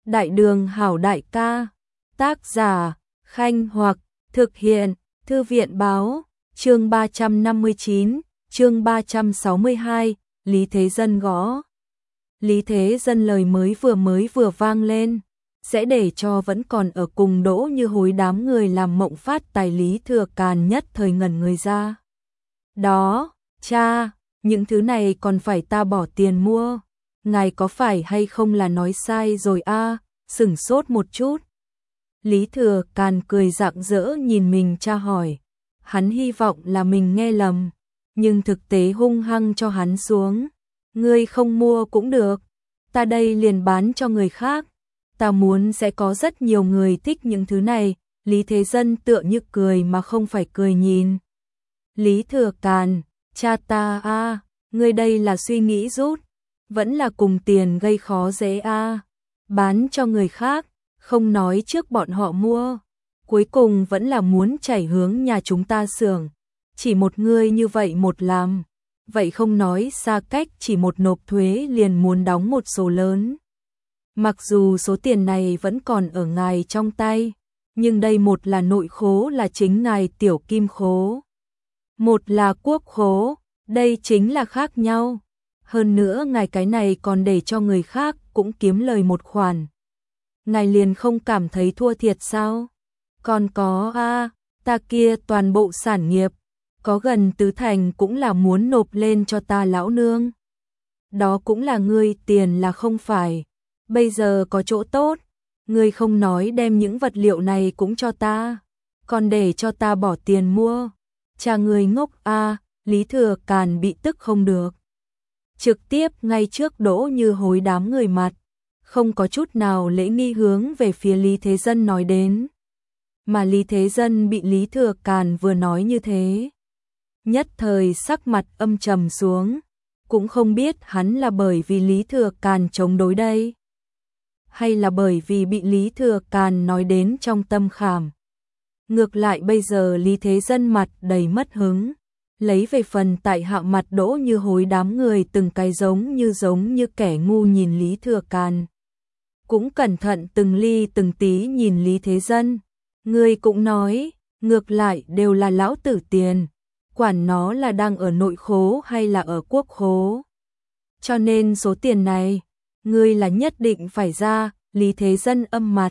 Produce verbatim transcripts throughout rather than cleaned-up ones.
Đại đường hảo đại ca. Tác giả, Khanh Hoặc, thực hiện, Thư viện báo, chương ba trăm năm mươi chín, chương ba trăm sáu mươi hai, Lý Thế Dân gõ. Lý Thế Dân lời mới vừa mới vừa vang lên, sẽ để cho vẫn còn ở cùng Đỗ Như Hối đám người làm mộng phát tài Lý Thừa Càn nhất thời ngẩn người ra. Đó, cha, những thứ này còn phải ta bỏ tiền mua, ngài có phải hay không là nói sai rồi a? À, sửng sốt một chút. Lý Thừa Càn cười rạng rỡ nhìn mình cha hỏi, hắn hy vọng là mình nghe lầm, nhưng thực tế hung hăng cho hắn xuống. Ngươi không mua cũng được, ta đây liền bán cho người khác, ta muốn sẽ có rất nhiều người thích những thứ này. Lý Thế Dân tựa như cười mà không phải cười nhìn. Lý Thừa Càn, cha ta a, à, ngươi đây là suy nghĩ rút, vẫn là cùng tiền gây khó dễ a, à. Bán cho người khác, không nói trước bọn họ mua, cuối cùng vẫn là muốn chảy hướng nhà chúng ta xưởng. Chỉ một người như vậy một làm, vậy không nói xa cách chỉ một nộp thuế liền muốn đóng một số lớn. Mặc dù số tiền này vẫn còn ở ngài trong tay, nhưng đây một là nội khố là chính ngài tiểu kim khố, một là quốc khố, đây chính là khác nhau. Hơn nữa ngài cái này còn để cho người khác cũng kiếm lời một khoản. Ngài liền không cảm thấy thua thiệt sao? Còn có a, à, ta kia toàn bộ sản nghiệp, có gần tứ thành cũng là muốn nộp lên cho ta lão nương. Đó cũng là ngươi tiền là không phải. Bây giờ có chỗ tốt, ngươi không nói đem những vật liệu này cũng cho ta, còn để cho ta bỏ tiền mua. Cha ngươi ngốc a, à, Lý Thừa Càn bị tức không được. Trực tiếp ngay trước Đỗ Như Hối đám người mặt, không có chút nào lễ nghi hướng về phía Lý Thế Dân nói đến. Mà Lý Thế Dân bị Lý Thừa Càn vừa nói như thế, nhất thời sắc mặt âm trầm xuống, cũng không biết hắn là bởi vì Lý Thừa Càn chống đối đây, hay là bởi vì bị Lý Thừa Càn nói đến trong tâm khảm. Ngược lại bây giờ Lý Thế Dân mặt đầy mất hứng, lấy về phần tại hạ mặt Đỗ Như Hối đám người từng cái giống như giống như kẻ ngu nhìn Lý Thừa Càn. Cũng cẩn thận từng ly từng tí nhìn Lý Thế Dân. Người cũng nói, ngược lại đều là lão tử tiền, quản nó là đang ở nội khố hay là ở quốc khố. Cho nên số tiền này, ngươi là nhất định phải ra. Lý Thế Dân âm mặt,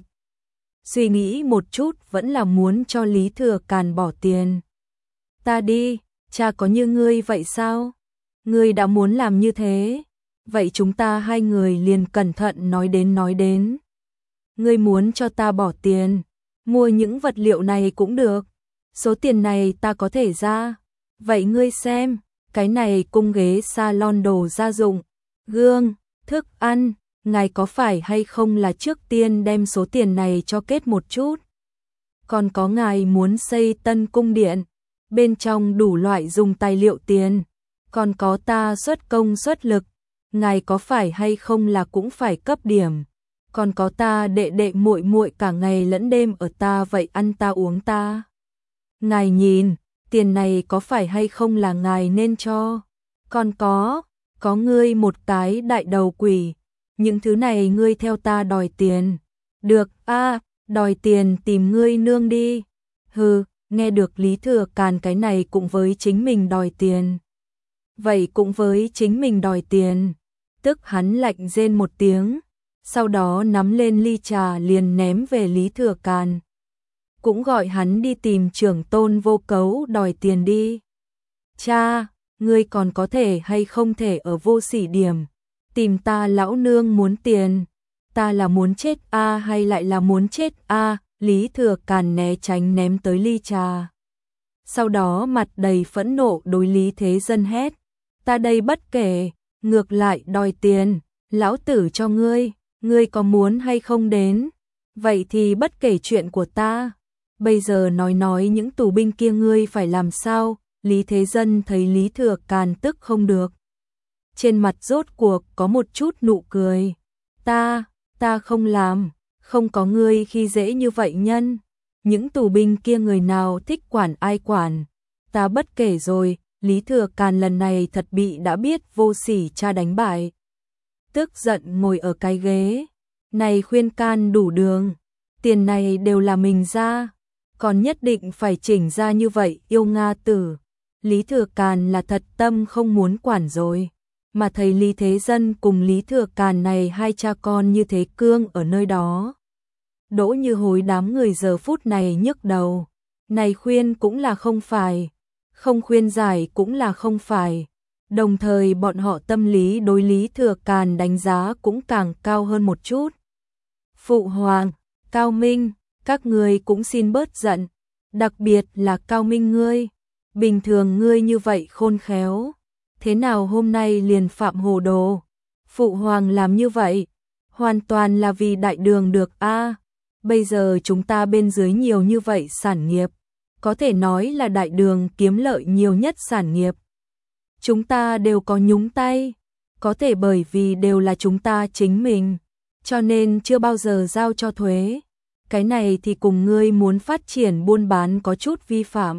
suy nghĩ một chút vẫn là muốn cho Lý Thừa Càn bỏ tiền. Ta đi, cha có như ngươi vậy sao? Ngươi đã muốn làm như thế, vậy chúng ta hai người liền cẩn thận nói đến nói đến. Ngươi muốn cho ta bỏ tiền, mua những vật liệu này cũng được, số tiền này ta có thể ra. Vậy ngươi xem, cái này cung ghế salon đồ gia dụng, gương, thức ăn, ngài có phải hay không là trước tiên đem số tiền này cho kết một chút? Còn có ngài muốn xây tân cung điện, bên trong đủ loại dùng tài liệu tiền, còn có ta xuất công xuất lực, ngài có phải hay không là cũng phải cấp điểm, còn có ta đệ đệ muội muội cả ngày lẫn đêm ở ta vậy ăn ta uống ta. Ngài nhìn, tiền này có phải hay không là ngài nên cho, còn có, có ngươi một cái đại đầu quỷ, những thứ này ngươi theo ta đòi tiền. Được a, à, đòi tiền tìm ngươi nương đi. Hừ, nghe được Lý Thừa Càn cái này cũng với chính mình đòi tiền. Vậy cũng với chính mình đòi tiền. Tức hắn lạnh rên một tiếng, sau đó nắm lên ly trà liền ném về Lý Thừa Càn. Cũng gọi hắn đi tìm trưởng tôn Vô Cấu đòi tiền đi. Cha, ngươi còn có thể hay không thể ở vô sỉ điểm, tìm ta lão nương muốn tiền, ta là muốn chết a à, hay lại là muốn chết a? À, Lý Thừa Càn né tránh ném tới ly trà. Sau đó mặt đầy phẫn nộ đối Lý Thế Dân hét, ta đây bất kể, ngược lại đòi tiền, lão tử cho ngươi, ngươi có muốn hay không đến, vậy thì bất kể chuyện của ta. Bây giờ nói nói những tù binh kia ngươi phải làm sao? Lý Thế Dân thấy Lý Thừa Càn tức không được, trên mặt rốt cuộc có một chút nụ cười. Ta, ta không làm, không có ngươi khi dễ như vậy nhân. Những tù binh kia người nào thích quản ai quản, ta bất kể rồi. Lý Thừa Càn lần này thật bị đã biết vô sỉ cha đánh bại. Tức giận ngồi ở cái ghế, Này khuyên can đủ đường, tiền này đều là mình ra, còn nhất định phải chỉnh ra như vậy yêu Nga tử. Lý Thừa Càn là thật tâm không muốn quản rồi, mà thấy Lý Thế Dân cùng Lý Thừa Càn này hai cha con như thế cương ở nơi đó. Đỗ Như Hối đám người giờ phút này nhức đầu, này khuyên cũng là không phải, không khuyên giải cũng là không phải. Đồng thời bọn họ tâm lý đối Lý Thừa Càn đánh giá cũng càng cao hơn một chút. Phụ hoàng, Cao Minh, các ngươi cũng xin bớt giận, đặc biệt là Cao Minh ngươi, bình thường ngươi như vậy khôn khéo, thế nào hôm nay liền phạm hồ đồ? Phụ hoàng làm như vậy, hoàn toàn là vì đại đường được a. Bây giờ chúng ta bên dưới nhiều như vậy sản nghiệp, có thể nói là đại đường kiếm lợi nhiều nhất sản nghiệp. Chúng ta đều có nhúng tay, có thể bởi vì đều là chúng ta chính mình, cho nên chưa bao giờ giao cho thuế. Cái này thì cùng ngươi muốn phát triển buôn bán có chút vi phạm.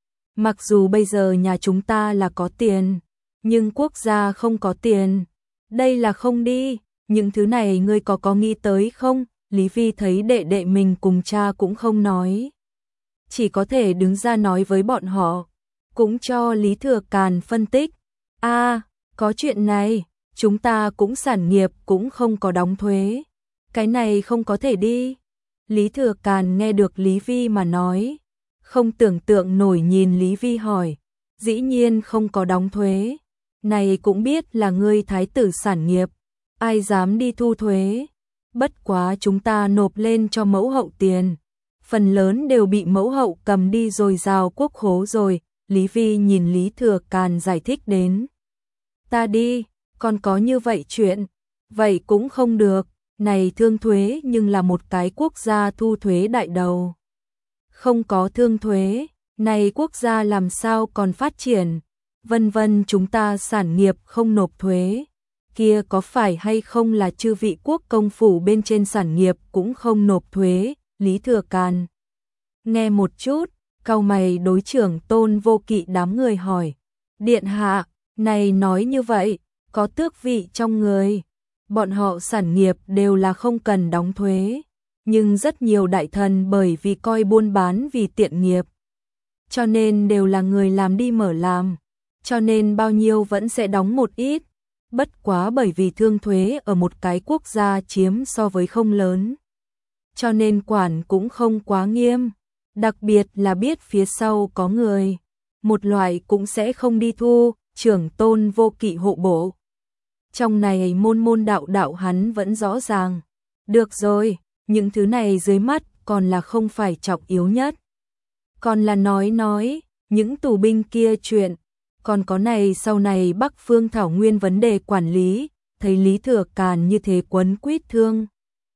Mặc dù bây giờ nhà chúng ta là có tiền, nhưng quốc gia không có tiền. Đây là không đi, những thứ này ngươi có có nghĩ tới không? Lý Vi thấy đệ đệ mình cùng cha cũng không nói, chỉ có thể đứng ra nói với bọn họ, cũng cho Lý Thừa Càn phân tích. A, à, có chuyện này, chúng ta cũng sản nghiệp cũng không có đóng thuế, cái này không có thể đi. Lý Thừa Càn nghe được Lý Vi mà nói, không tưởng tượng nổi nhìn Lý Vi hỏi, dĩ nhiên không có đóng thuế, này cũng biết là ngươi thái tử sản nghiệp, ai dám đi thu thuế, bất quá chúng ta nộp lên cho mẫu hậu tiền, phần lớn đều bị mẫu hậu cầm đi rồi giao quốc khố rồi. Lý Vi nhìn Lý Thừa Càn giải thích đến, ta đi, còn có như vậy chuyện, vậy cũng không được, này thương thuế nhưng là một cái quốc gia thu thuế đại đầu. Không có thương thuế, này quốc gia làm sao còn phát triển, vân vân chúng ta sản nghiệp không nộp thuế, kia có phải hay không là chư vị quốc công phủ bên trên sản nghiệp cũng không nộp thuế. Lý Thừa Càn nghe một chút, cau mày đối trưởng Tôn Vô Kỵ đám người hỏi, điện hạ, này nói như vậy, có tước vị trong người, bọn họ sản nghiệp đều là không cần đóng thuế, nhưng rất nhiều đại thần bởi vì coi buôn bán vì tiện nghiệp, cho nên đều là người làm đi mở làm, cho nên bao nhiêu vẫn sẽ đóng một ít, bất quá bởi vì thương thuế ở một cái quốc gia chiếm so với không lớn, cho nên quản cũng không quá nghiêm. Đặc biệt là biết phía sau có người, một loại cũng sẽ không đi thu. Trưởng Tôn Vô Kỵ hộ bộ. Trong này môn môn đạo đạo hắn vẫn rõ ràng. Được rồi, những thứ này dưới mắt còn là không phải trọng yếu nhất. Còn là nói nói, những tù binh kia chuyện, còn có này sau này Bắc Phương Thảo Nguyên vấn đề quản lý, thấy Lý Thừa Càn như thế quấn quýt thương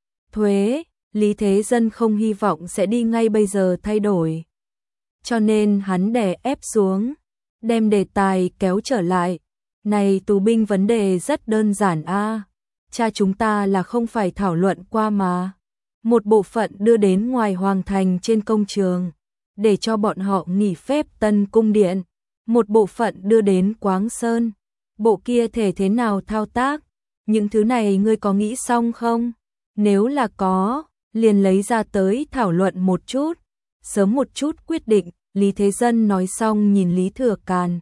thuế. Lý Thế Dân không hy vọng sẽ đi ngay bây giờ thay đổi. Cho nên hắn đè ép xuống, đem đề tài kéo trở lại. Này tù binh vấn đề rất đơn giản a, à. Cha chúng ta là không phải thảo luận qua mà. Một bộ phận đưa đến ngoài hoàng thành trên công trường, để cho bọn họ nghỉ phép Tân Cung Điện. Một bộ phận đưa đến Quáng Sơn. Bộ kia thể thế nào thao tác? Những thứ này ngươi có nghĩ xong không? Nếu là có, liền lấy ra tới thảo luận một chút, sớm một chút quyết định. Lý Thế Dân nói xong nhìn Lý Thừa Càn.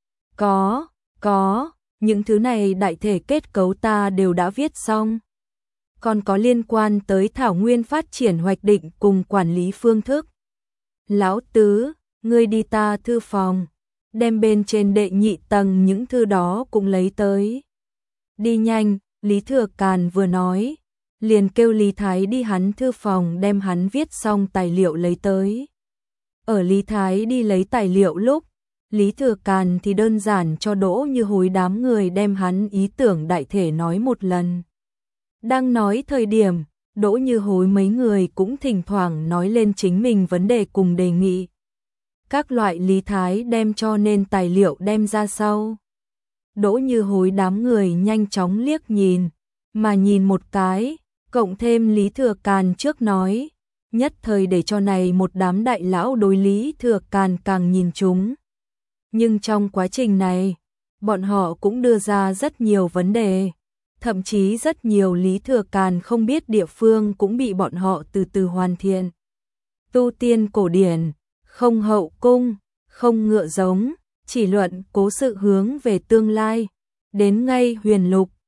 Có, có, những thứ này đại thể kết cấu ta đều đã viết xong. Còn có liên quan tới Thảo Nguyên phát triển hoạch định cùng quản lý phương thức. Lão Tứ, ngươi đi ta thư phòng, đem bên trên đệ nhị tầng những thư đó cũng lấy tới. Đi nhanh, Lý Thừa Càn vừa nói, liền kêu Lý Thái đi hắn thư phòng đem hắn viết xong tài liệu lấy tới. Ở Lý Thái đi lấy tài liệu lúc, Lý Thừa Càn thì đơn giản cho Đỗ Như Hối đám người đem hắn ý tưởng đại thể nói một lần. Đang nói thời điểm, Đỗ Như Hối mấy người cũng thỉnh thoảng nói lên chính mình vấn đề cùng đề nghị. Các loại Lý Thái đem cho nên tài liệu đem ra sau. Đỗ Như Hối đám người nhanh chóng liếc nhìn, mà nhìn một cái, cộng thêm Lý Thừa Càn trước nói, nhất thời để cho này một đám đại lão đối Lý Thừa Càn càng nhìn chúng. Nhưng trong quá trình này, bọn họ cũng đưa ra rất nhiều vấn đề, thậm chí rất nhiều Lý Thừa Càn không biết địa phương cũng bị bọn họ từ từ hoàn thiện. Tu tiên cổ điển, không hậu cung, không ngựa giống, chỉ luận cố sự hướng về tương lai. Đến ngay huyền lục,